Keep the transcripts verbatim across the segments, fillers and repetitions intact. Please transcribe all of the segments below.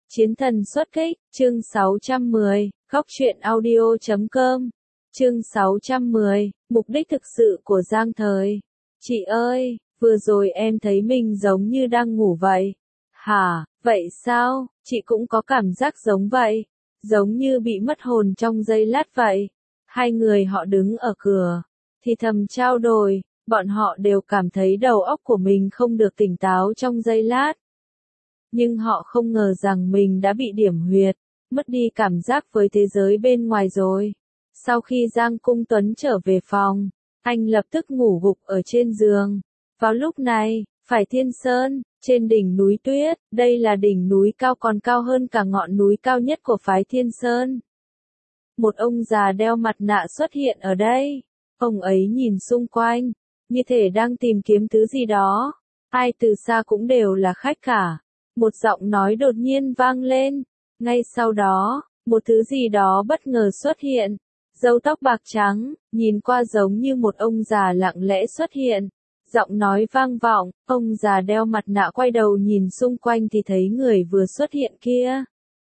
Chiến thần xuất kích, chương sáu trăm mười, góc truyện audio chấm com. Chương sáu trăm mười, mục đích thực sự của Giang Thời. Chị ơi, vừa rồi em thấy mình giống như đang ngủ vậy. Hả, vậy sao? Chị cũng có cảm giác giống vậy. Giống như bị mất hồn trong giây lát vậy. Hai người họ đứng ở cửa, thì thầm trao đổi, bọn họ đều cảm thấy đầu óc của mình không được tỉnh táo trong giây lát. Nhưng họ không ngờ rằng mình đã bị điểm huyệt, mất đi cảm giác với thế giới bên ngoài rồi. Sau khi Giang Cung Tuấn trở về phòng, anh lập tức ngủ gục ở trên giường. Vào lúc này, phải Thiên Sơn, trên đỉnh núi tuyết, đây là đỉnh núi cao còn cao hơn cả ngọn núi cao nhất của phái Thiên Sơn. Một ông già đeo mặt nạ xuất hiện ở đây. Ông ấy nhìn xung quanh, như thể đang tìm kiếm thứ gì đó. Ai từ xa cũng đều là khách cả. Một giọng nói đột nhiên vang lên. Ngay sau đó, một thứ gì đó bất ngờ xuất hiện. Râu tóc bạc trắng, nhìn qua giống như một ông già lặng lẽ xuất hiện. Giọng nói vang vọng, ông già đeo mặt nạ quay đầu nhìn xung quanh thì thấy người vừa xuất hiện kia.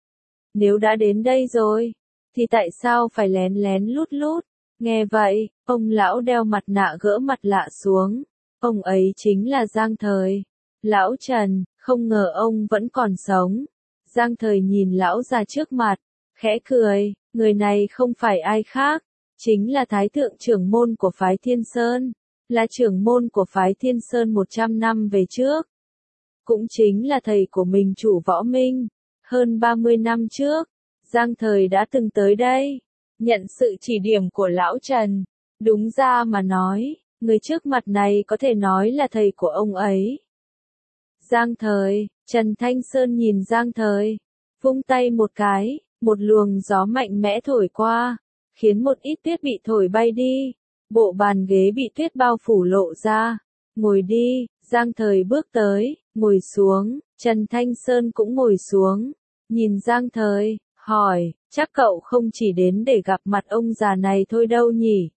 Nếu đã đến đây rồi, thì tại sao phải lén lén lút lút? Nghe vậy, ông lão đeo mặt nạ gỡ mặt lạ xuống. Ông ấy chính là Giang Thời. Lão Trần, không ngờ ông vẫn còn sống. Giang Thời nhìn lão già trước mặt, khẽ cười, người này không phải ai khác, chính là Thái thượng trưởng môn của phái Thiên Sơn, là trưởng môn của phái Thiên Sơn một trăm năm về trước. Cũng chính là thầy của mình chủ Võ Minh. Hơn ba mươi năm trước, Giang Thời đã từng tới đây, nhận sự chỉ điểm của lão Trần. Đúng ra mà nói, người trước mặt này có thể nói là thầy của ông ấy. Giang Thời, Trần Thanh Sơn nhìn Giang Thời, vung tay một cái, một luồng gió mạnh mẽ thổi qua, khiến một ít tuyết bị thổi bay đi, bộ bàn ghế bị tuyết bao phủ lộ ra. Ngồi đi, Giang Thời bước tới, ngồi xuống, Trần Thanh Sơn cũng ngồi xuống, nhìn Giang Thời, hỏi, chắc cậu không chỉ đến để gặp mặt ông già này thôi đâu nhỉ?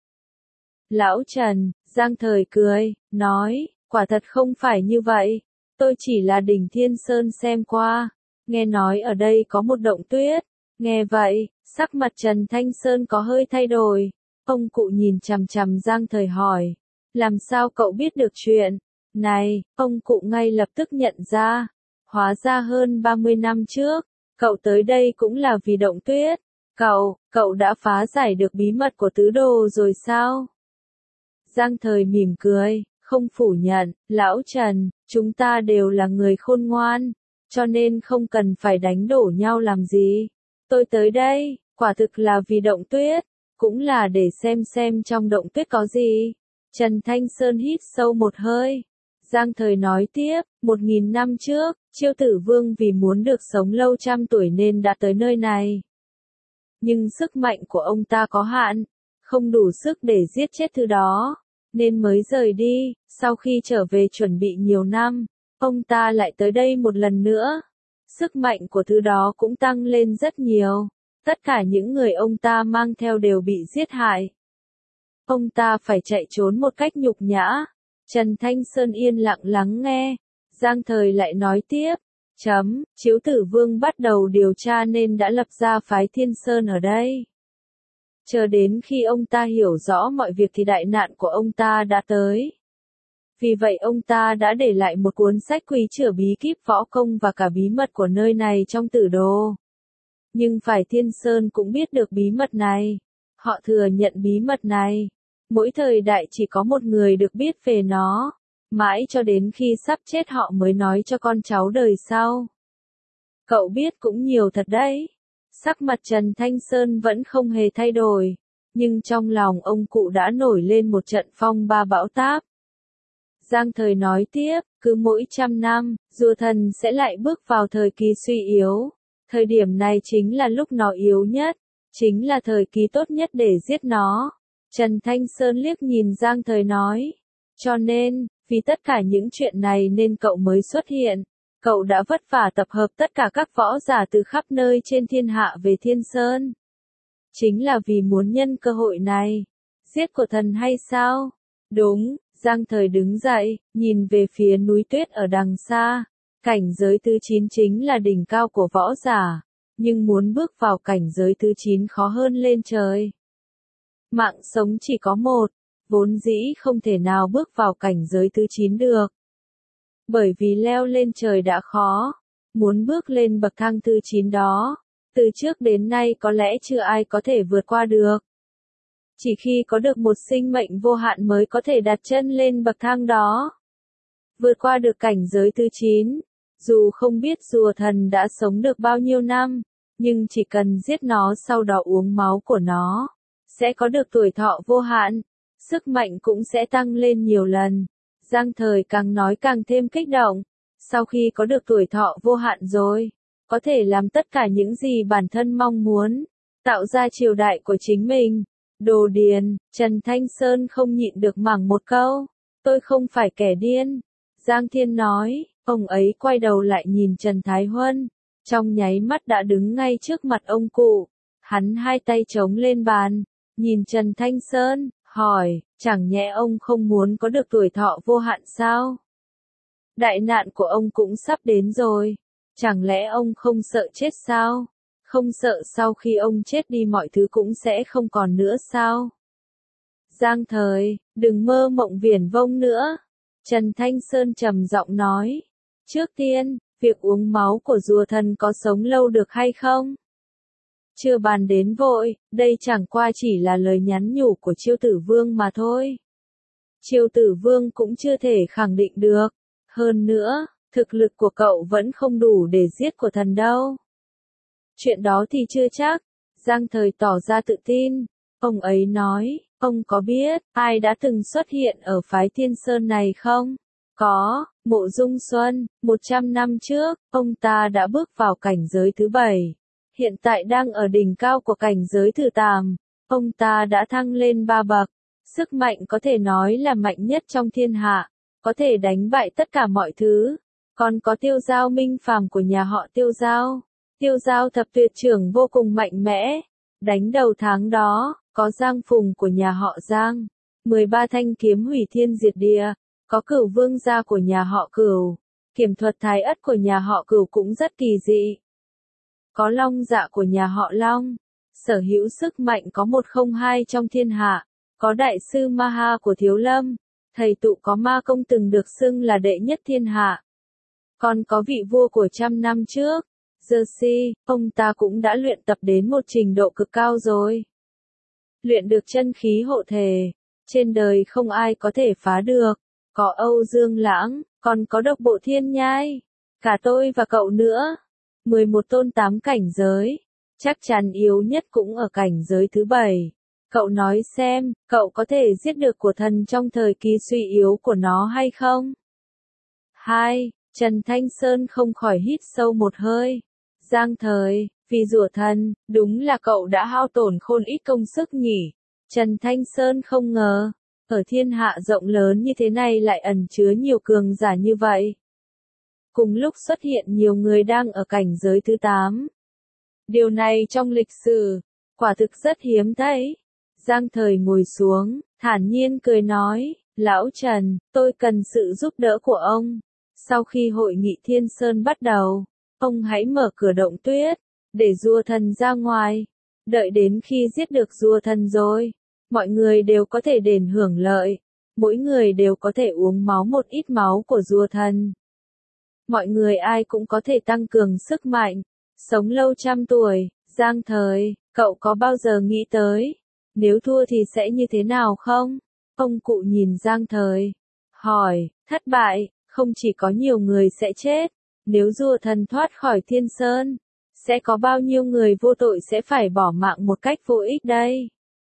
Lão Trần, Giang Thời cười, nói, quả thật không phải như vậy. Tôi chỉ là đỉnh Thiên Sơn xem qua, nghe nói ở đây có một động tuyết. Nghe vậy, sắc mặt Trần Thanh Sơn có hơi thay đổi. Ông cụ nhìn chằm chằm Giang Thời hỏi, làm sao cậu biết được chuyện này? Ông cụ ngay lập tức nhận ra, hóa ra hơn ba mươi năm trước, cậu tới đây cũng là vì động tuyết. Cậu, cậu đã phá giải được bí mật của tứ đồ rồi sao? Giang Thời mỉm cười, không phủ nhận, lão Trần, chúng ta đều là người khôn ngoan, cho nên không cần phải đánh đổ nhau làm gì. Tôi tới đây, quả thực là vì động tuyết, cũng là để xem xem trong động tuyết có gì. Trần Thanh Sơn hít sâu một hơi. Giang Thời nói tiếp, một nghìn năm trước, Chiêu Tử Vương vì muốn được sống lâu trăm tuổi nên đã tới nơi này. Nhưng sức mạnh của ông ta có hạn, không đủ sức để giết chết thứ đó, nên mới rời đi. Sau khi trở về chuẩn bị nhiều năm, ông ta lại tới đây một lần nữa. Sức mạnh của thứ đó cũng tăng lên rất nhiều. Tất cả những người ông ta mang theo đều bị giết hại. Ông ta phải chạy trốn một cách nhục nhã. Trần Thanh Sơn yên lặng lắng nghe. Giang Thời lại nói tiếp. Chấm, Chiếu Tử Vương bắt đầu điều tra nên đã lập ra phái Thiên Sơn ở đây. Chờ đến khi ông ta hiểu rõ mọi việc thì đại nạn của ông ta đã tới. Vì vậy ông ta đã để lại một cuốn sách Quý Chửa Bí Kíp Võ Công và cả bí mật của nơi này trong tử đồ. Nhưng phải Thiên Sơn cũng biết được bí mật này. Họ thừa nhận bí mật này. Mỗi thời đại chỉ có một người được biết về nó. Mãi cho đến khi sắp chết họ mới nói cho con cháu đời sau. Cậu biết cũng nhiều thật đấy. Sắc mặt Trần Thanh Sơn vẫn không hề thay đổi. Nhưng trong lòng ông cụ đã nổi lên một trận phong ba bão táp. Giang Thời nói tiếp, cứ mỗi trăm năm, rùa thần sẽ lại bước vào thời kỳ suy yếu. Thời điểm này chính là lúc nó yếu nhất, chính là thời kỳ tốt nhất để giết nó. Trần Thanh Sơn liếc nhìn Giang Thời nói, cho nên, vì tất cả những chuyện này nên cậu mới xuất hiện. Cậu đã vất vả tập hợp tất cả các võ giả từ khắp nơi trên thiên hạ về Thiên Sơn. Chính là vì muốn nhân cơ hội này, giết của thần hay sao? Đúng. Giang Thời đứng dậy, nhìn về phía núi tuyết ở đằng xa. Cảnh giới thứ chín chính là đỉnh cao của võ giả, nhưng muốn bước vào cảnh giới thứ chín khó hơn lên trời. Mạng sống chỉ có một, vốn dĩ không thể nào bước vào cảnh giới thứ chín được. Bởi vì leo lên trời đã khó, muốn bước lên bậc thang thứ chín đó, từ trước đến nay có lẽ chưa ai có thể vượt qua được. Chỉ khi có được một sinh mệnh vô hạn mới có thể đặt chân lên bậc thang đó. Vượt qua được cảnh giới thứ chín, dù không biết rùa thần đã sống được bao nhiêu năm, nhưng chỉ cần giết nó sau đó uống máu của nó, sẽ có được tuổi thọ vô hạn, sức mạnh cũng sẽ tăng lên nhiều lần. Giang Thời càng nói càng thêm kích động, sau khi có được tuổi thọ vô hạn rồi, có thể làm tất cả những gì bản thân mong muốn, tạo ra triều đại của chính mình. Đồ Điền, Trần Thanh Sơn không nhịn được mắng một câu, tôi không phải kẻ điên. Giang Thiên nói, ông ấy quay đầu lại nhìn Trần Thái Huân, trong nháy mắt đã đứng ngay trước mặt ông cụ. Hắn hai tay chống lên bàn, nhìn Trần Thanh Sơn, hỏi, chẳng nhẽ ông không muốn có được tuổi thọ vô hạn sao? Đại nạn của ông cũng sắp đến rồi, chẳng lẽ ông không sợ chết sao? Không sợ sau khi ông chết đi mọi thứ cũng sẽ không còn nữa sao? Giang Thời, đừng mơ mộng viển vông nữa. Trần Thanh Sơn trầm giọng nói. Trước tiên, việc uống máu của rùa thần có sống lâu được hay không? Chưa bàn đến vội, đây chẳng qua chỉ là lời nhắn nhủ của Chiêu Tử Vương mà thôi. Chiêu Tử Vương cũng chưa thể khẳng định được. Hơn nữa, thực lực của cậu vẫn không đủ để giết của thần đâu. Chuyện đó thì chưa chắc. Giang Thời tỏ ra tự tin. Ông ấy nói, ông có biết ai đã từng xuất hiện ở phái Thiên Sơn này không? Có, Mộ Dung Xuân, một trăm năm trước, ông ta đã bước vào cảnh giới thứ bảy. Hiện tại đang ở đỉnh cao của cảnh giới thứ tám. Ông ta đã thăng lên ba bậc. Sức mạnh có thể nói là mạnh nhất trong thiên hạ. Có thể đánh bại tất cả mọi thứ. Còn có Tiêu Giao Minh Phàm của nhà họ Tiêu Giao. Tiêu Giao thập tuyệt trưởng vô cùng mạnh mẽ. Đánh đầu tháng đó, có Giang Phùng của nhà họ Giang. mười ba thanh kiếm hủy thiên diệt địa. Có Cửu Vương gia của nhà họ Cửu. Kiểm thuật thái ất của nhà họ Cửu cũng rất kỳ dị. Có Long Dạ của nhà họ Long. Sở hữu sức mạnh có một không hai trong thiên hạ. Có Đại sư Maha của Thiếu Lâm. Thầy tụ có Ma Công từng được xưng là đệ nhất thiên hạ. Còn có vị vua của trăm năm trước. Jersey, ông ta cũng đã luyện tập đến một trình độ cực cao rồi. Luyện được chân khí hộ thể. Trên đời không ai có thể phá được. Có Âu Dương Lãng, còn có Độc Bộ Thiên Nhai. Cả tôi và cậu nữa. mười một tôn tám cảnh giới. Chắc chắn yếu nhất cũng ở cảnh giới thứ bảy. Cậu nói xem, cậu có thể giết được của thần trong thời kỳ suy yếu của nó hay không? hai. Trần Thanh Sơn không khỏi hít sâu một hơi. Giang Thời, vì rủa thần, đúng là cậu đã hao tổn khôn ít công sức nhỉ. Trần Thanh Sơn không ngờ, ở thiên hạ rộng lớn như thế này lại ẩn chứa nhiều cường giả như vậy. Cùng lúc xuất hiện nhiều người đang ở cảnh giới thứ tám. Điều này trong lịch sử, quả thực rất hiếm thấy. Giang Thời ngồi xuống, thản nhiên cười nói, Lão Trần, tôi cần sự giúp đỡ của ông. Sau khi hội nghị Thiên Sơn bắt đầu, ông hãy mở cửa động tuyết, để rùa thần ra ngoài. Đợi đến khi giết được rùa thần rồi, mọi người đều có thể đền hưởng lợi. Mỗi người đều có thể uống máu một ít máu của rùa thần. Mọi người ai cũng có thể tăng cường sức mạnh, sống lâu trăm tuổi. Giang Thời, cậu có bao giờ nghĩ tới, nếu thua thì sẽ như thế nào không? Ông cụ nhìn Giang Thời, hỏi, thất bại, không chỉ có nhiều người sẽ chết, nếu rùa thần thoát khỏi Thiên Sơn, sẽ có bao nhiêu người vô tội sẽ phải bỏ mạng một cách vô ích đây?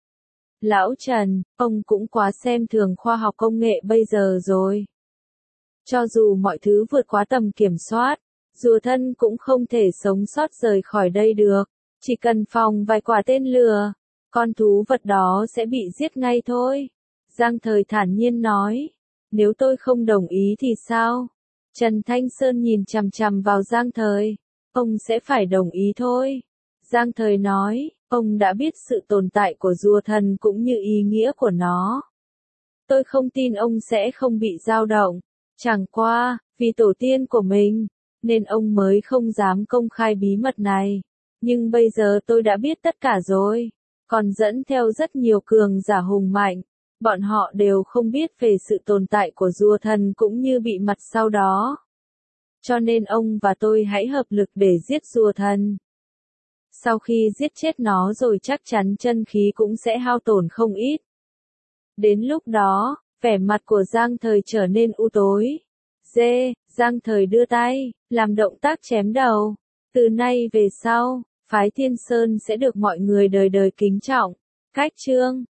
Lão Trần, ông cũng quá xem thường khoa học công nghệ bây giờ rồi. Cho dù mọi thứ vượt quá tầm kiểm soát, rùa thân cũng không thể sống sót rời khỏi đây được. Chỉ cần phòng vài quả tên lửa, con thú vật đó sẽ bị giết ngay thôi. Giang Thời thản nhiên nói, nếu tôi không đồng ý thì sao? Trần Thanh Sơn nhìn chằm chằm vào Giang Thời, ông sẽ phải đồng ý thôi. Giang Thời nói, ông đã biết sự tồn tại của rùa thần cũng như ý nghĩa của nó. Tôi không tin ông sẽ không bị dao động. Chẳng qua, vì tổ tiên của mình, nên ông mới không dám công khai bí mật này. Nhưng bây giờ tôi đã biết tất cả rồi. Còn dẫn theo rất nhiều cường giả hùng mạnh. Bọn họ đều không biết về sự tồn tại của rùa thần cũng như bị mặt sau đó. Cho nên ông và tôi hãy hợp lực để giết rùa thần. Sau khi giết chết nó rồi chắc chắn chân khí cũng sẽ hao tổn không ít. Đến lúc đó, vẻ mặt của Giang Thời trở nên u tối. Dê, Giang Thời đưa tay, làm động tác chém đầu. Từ nay về sau, phái Thiên Sơn sẽ được mọi người đời đời kính trọng. Cách chương